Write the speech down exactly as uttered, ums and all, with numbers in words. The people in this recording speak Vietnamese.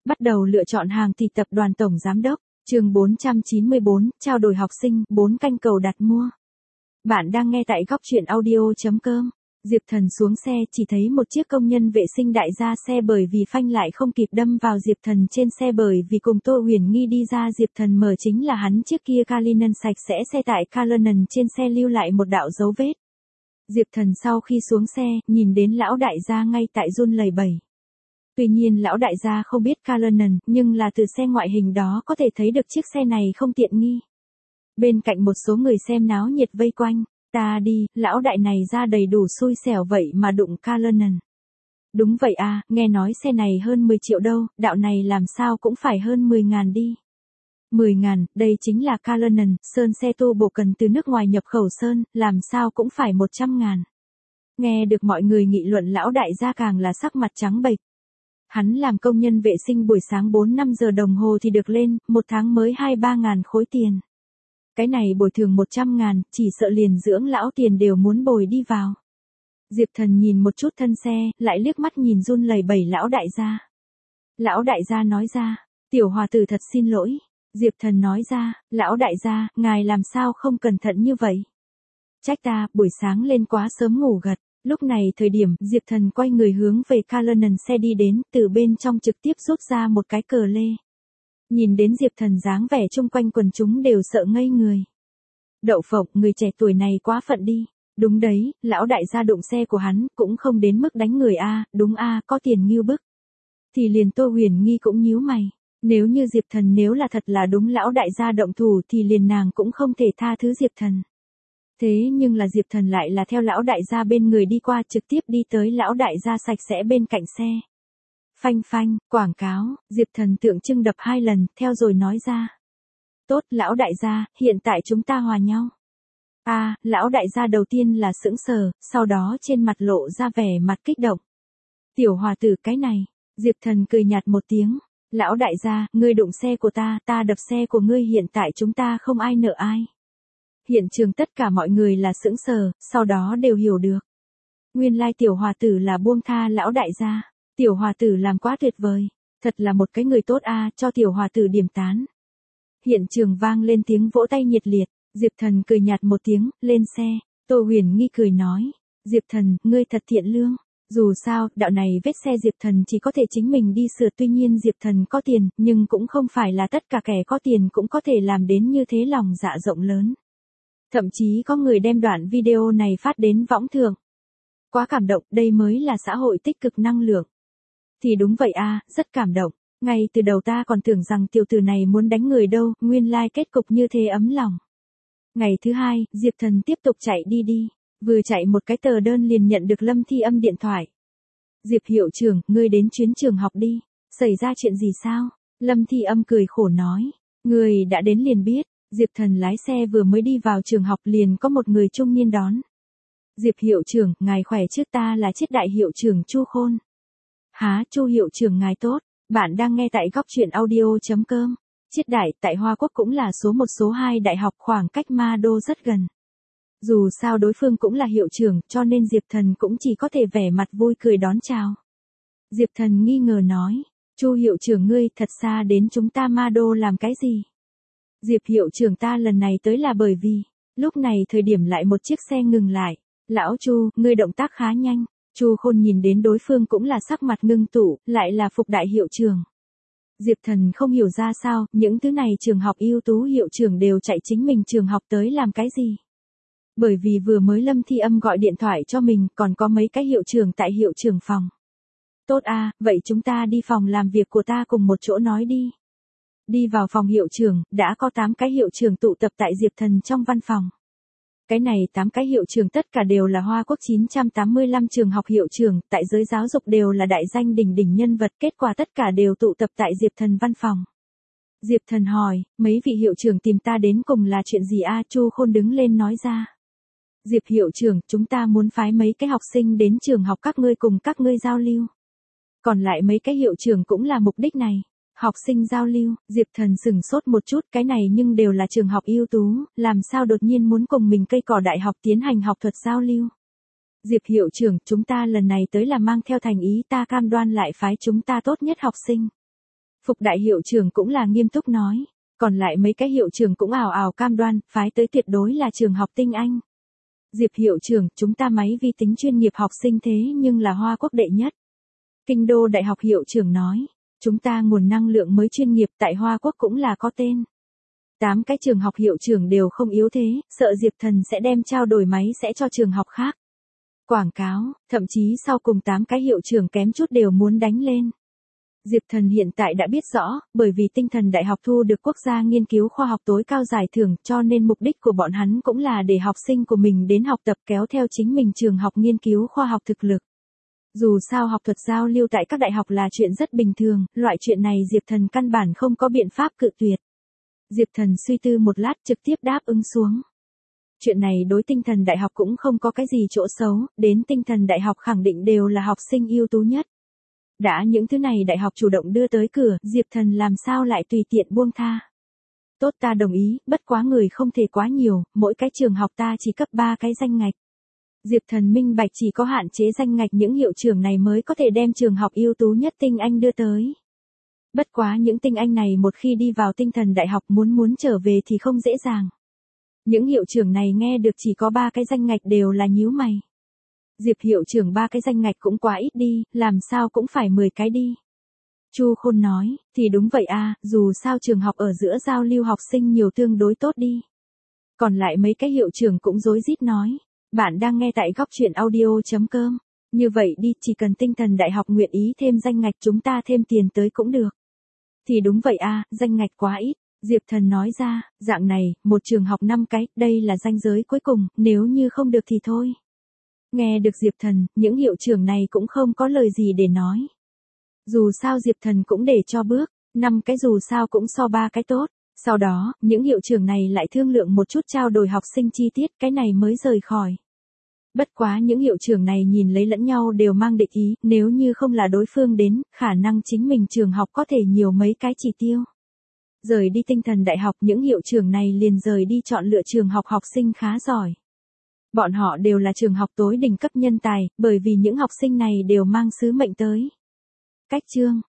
Bắt đầu lựa chọn hàng thì tập đoàn tổng giám đốc, chương bốn trăm chín mươi bốn, trao đổi học sinh, bốn canh cầu đặt mua. Bạn đang nghe tại góc truyện audio chấm com. Diệp Thần xuống xe chỉ thấy một chiếc công nhân vệ sinh đại ra xe bởi vì phanh lại không kịp đâm vào Diệp Thần trên xe bởi vì cùng Tô Huyền Nghi đi ra Diệp Thần mở chính là hắn chiếc kia Cullinan sạch sẽ xe tại Cullinan trên xe lưu lại một đạo dấu vết. Diệp Thần sau khi xuống xe, nhìn đến lão đại gia ngay tại run lẩy bẩy. Tuy nhiên lão đại gia không biết Cullinan, nhưng là từ xe ngoại hình đó có thể thấy được chiếc xe này không tiện nghi. Bên cạnh một số người xem náo nhiệt vây quanh, ta đi, lão đại này ra đầy đủ xui xẻo vậy mà đụng Cullinan. Đúng vậy à, nghe nói xe này hơn mười triệu đâu, đạo này làm sao cũng phải hơn mười ngàn đi. mười ngàn, đây chính là Cullinan, sơn xe tô bộ cần từ nước ngoài nhập khẩu sơn, làm sao cũng phải một trăm ngàn. Nghe được mọi người nghị luận lão đại gia càng là sắc mặt trắng bệch. Hắn làm công nhân vệ sinh buổi sáng bốn năm giờ đồng hồ thì được lên, một tháng mới hai ba ngàn khối tiền. Cái này bồi thường một trăm ngàn, chỉ sợ liền dưỡng lão tiền đều muốn bồi đi vào. Diệp Thần nhìn một chút thân xe, lại liếc mắt nhìn run lẩy bẩy lão đại gia. Lão đại gia nói ra, tiểu hòa tử thật xin lỗi. Diệp Thần nói ra, lão đại gia, ngài làm sao không cẩn thận như vậy? Trách ta, buổi sáng lên quá sớm ngủ gật. Lúc này thời điểm, Diệp Thần quay người hướng về Cullinan xe đi đến, từ bên trong trực tiếp rút ra một cái cờ lê. Nhìn đến Diệp Thần dáng vẻ chung quanh quần chúng đều sợ ngây người. Đậu phộng, người trẻ tuổi này quá phận đi. Đúng đấy, lão đại gia đụng xe của hắn, cũng không đến mức đánh người a, đúng a, có tiền ngưu bức. Thì liền Tô Huyền Nghi cũng nhíu mày. Nếu như Diệp Thần nếu là thật là đúng lão đại gia động thủ thì liền nàng cũng không thể tha thứ Diệp Thần. Thế nhưng là Diệp Thần lại là theo lão đại gia bên người đi qua trực tiếp đi tới lão đại gia sạch sẽ bên cạnh xe. Phanh phanh, quảng cáo, Diệp Thần tượng trưng đập hai lần, theo rồi nói ra. Tốt, lão đại gia, hiện tại chúng ta hòa nhau. À, lão đại gia đầu tiên là sững sờ, sau đó trên mặt lộ ra vẻ mặt kích động. Tiểu hòa tử cái này, Diệp Thần cười nhạt một tiếng. Lão đại gia, ngươi đụng xe của ta, ta đập xe của ngươi hiện tại chúng ta không ai nợ ai. Hiện trường tất cả mọi người là sững sờ, sau đó đều hiểu được. Nguyên lai tiểu hòa tử là buông tha lão đại gia. Tiểu hòa tử làm quá tuyệt vời. Thật là một cái người tốt a, cho tiểu hòa tử điểm tán. Hiện trường vang lên tiếng vỗ tay nhiệt liệt. Diệp Thần cười nhạt một tiếng, lên xe. Tô Huyền Nghi cười nói. Diệp Thần, ngươi thật thiện lương. Dù sao, đạo này vết xe Diệp Thần chỉ có thể chính mình đi sửa, tuy nhiên Diệp Thần có tiền, nhưng cũng không phải là tất cả kẻ có tiền cũng có thể làm đến như thế lòng dạ rộng lớn. Thậm chí có người đem đoạn video này phát đến võng thượng. Quá cảm động, đây mới là xã hội tích cực năng lượng. Thì đúng vậy a, rất cảm động. Ngay từ đầu ta còn tưởng rằng tiểu tử này muốn đánh người đâu, nguyên lai kết cục như thế ấm lòng. Ngày thứ hai, Diệp Thần tiếp tục chạy đi đi. Vừa chạy một cái tờ đơn liền nhận được Lâm Thi Âm điện thoại. Diệp hiệu trưởng, ngươi đến chuyến trường học đi. Xảy ra chuyện gì sao? Lâm Thi Âm cười khổ nói. Ngươi đã đến liền biết. Diệp Thần lái xe vừa mới đi vào trường học liền có một người trung niên đón. Diệp hiệu trưởng, ngài khỏe chứ, ta là Triết Đại hiệu trưởng Chu Khôn. Há, Chu hiệu trưởng ngài tốt. Bạn đang nghe tại góc truyện audio chấm com. Triết Đại tại Hoa Quốc cũng là số một số hai đại học, khoảng cách Ma Đô rất gần. Dù sao đối phương cũng là hiệu trưởng, cho nên Diệp Thần cũng chỉ có thể vẻ mặt vui cười đón chào. Diệp Thần nghi ngờ nói, Chu hiệu trưởng ngươi thật xa đến chúng ta Ma Đô làm cái gì? Diệp hiệu trưởng, ta lần này tới là bởi vì, lúc này thời điểm lại một chiếc xe ngừng lại. Lão Chu, ngươi động tác khá nhanh. Chu Khôn nhìn đến đối phương cũng là sắc mặt ngưng tụ, lại là Phục đại hiệu trưởng. Diệp Thần không hiểu ra sao, những thứ này trường học ưu tú hiệu trưởng đều chạy chính mình trường học tới làm cái gì? Bởi vì vừa mới Lâm Thi Âm gọi điện thoại cho mình, còn có mấy cái hiệu trưởng tại hiệu trưởng phòng. Tốt a, vậy chúng ta đi phòng làm việc của ta cùng một chỗ nói đi. Đi vào phòng hiệu trưởng, đã có tám cái hiệu trưởng tụ tập tại Diệp Thần trong văn phòng. Cái này tám cái hiệu trưởng tất cả đều là Hoa Quốc chín trăm tám mươi lăm trường học hiệu trưởng, tại giới giáo dục đều là đại danh đỉnh đỉnh nhân vật, kết quả tất cả đều tụ tập tại Diệp Thần văn phòng. Diệp Thần hỏi, mấy vị hiệu trưởng tìm ta đến cùng là chuyện gì a? Chu Khôn đứng lên nói ra. Diệp hiệu trưởng, chúng ta muốn phái mấy cái học sinh đến trường học các ngươi cùng các ngươi giao lưu. Còn lại mấy cái hiệu trưởng cũng là mục đích này. Học sinh giao lưu, Diệp Thần sừng sốt một chút, cái này nhưng đều là trường học ưu tú, làm sao đột nhiên muốn cùng mình cây cỏ đại học tiến hành học thuật giao lưu. Diệp hiệu trưởng, chúng ta lần này tới là mang theo thành ý, ta cam đoan lại phái chúng ta tốt nhất học sinh. Phục đại hiệu trưởng cũng là nghiêm túc nói. Còn lại mấy cái hiệu trưởng cũng ào ào cam đoan, phái tới tuyệt đối là trường học tinh anh. Diệp hiệu trưởng, chúng ta máy vi tính chuyên nghiệp học sinh thế nhưng là Hoa Quốc đệ nhất. Kinh đô đại học hiệu trưởng nói, chúng ta nguồn năng lượng mới chuyên nghiệp tại Hoa Quốc cũng là có tên. Tám cái trường học hiệu trưởng đều không yếu thế, sợ Diệp Thần sẽ đem trao đổi máy sẽ cho trường học khác. Quảng cáo, thậm chí sau cùng tám cái hiệu trưởng kém chút đều muốn đánh lên. Diệp Thần hiện tại đã biết rõ, bởi vì Tinh Thần Đại học thu được quốc gia nghiên cứu khoa học tối cao giải thưởng cho nên mục đích của bọn hắn cũng là để học sinh của mình đến học tập kéo theo chính mình trường học nghiên cứu khoa học thực lực. Dù sao học thuật giao lưu tại các đại học là chuyện rất bình thường, loại chuyện này Diệp Thần căn bản không có biện pháp cự tuyệt. Diệp Thần suy tư một lát trực tiếp đáp ứng xuống. Chuyện này đối Tinh Thần Đại học cũng không có cái gì chỗ xấu, đến Tinh Thần Đại học khẳng định đều là học sinh ưu tú nhất. Đã những thứ này đại học chủ động đưa tới cửa, Diệp Thần làm sao lại tùy tiện buông tha. Tốt ta đồng ý, bất quá người không thể quá nhiều, mỗi cái trường học ta chỉ cấp ba cái danh ngạch. Diệp Thần minh bạch chỉ có hạn chế danh ngạch những hiệu trưởng này mới có thể đem trường học ưu tú nhất tinh anh đưa tới. Bất quá những tinh anh này một khi đi vào Tinh Thần Đại học muốn muốn trở về thì không dễ dàng. Những hiệu trưởng này nghe được chỉ có ba cái danh ngạch đều là nhíu mày. Diệp hiệu trưởng ba cái danh ngạch cũng quá ít đi, làm sao cũng phải mười cái đi. Chu Khôn nói, thì đúng vậy a, dù sao trường học ở giữa giao lưu học sinh nhiều tương đối tốt đi. Còn lại mấy cái hiệu trưởng cũng rối rít nói, bạn đang nghe tại góc truyện audio chấm com. Như vậy đi, chỉ cần Tinh Thần Đại học nguyện ý thêm danh ngạch chúng ta thêm tiền tới cũng được. Thì đúng vậy a, danh ngạch quá ít. Diệp Thần nói ra, dạng này, một trường học năm cái, đây là ranh giới cuối cùng, nếu như không được thì thôi. Nghe được Diệp Thần, những hiệu trưởng này cũng không có lời gì để nói. Dù sao Diệp Thần cũng để cho bước, năm cái dù sao cũng so ba cái tốt. Sau đó, những hiệu trưởng này lại thương lượng một chút trao đổi học sinh chi tiết, cái này mới rời khỏi. Bất quá những hiệu trưởng này nhìn lấy lẫn nhau đều mang địch ý, nếu như không là đối phương đến, khả năng chính mình trường học có thể nhiều mấy cái chỉ tiêu. Rời đi Tinh Thần Đại học những hiệu trưởng này liền rời đi chọn lựa trường học học sinh khá giỏi. Bọn họ đều là trường học tối đỉnh cấp nhân tài, bởi vì những học sinh này đều mang sứ mệnh tới. Cách chương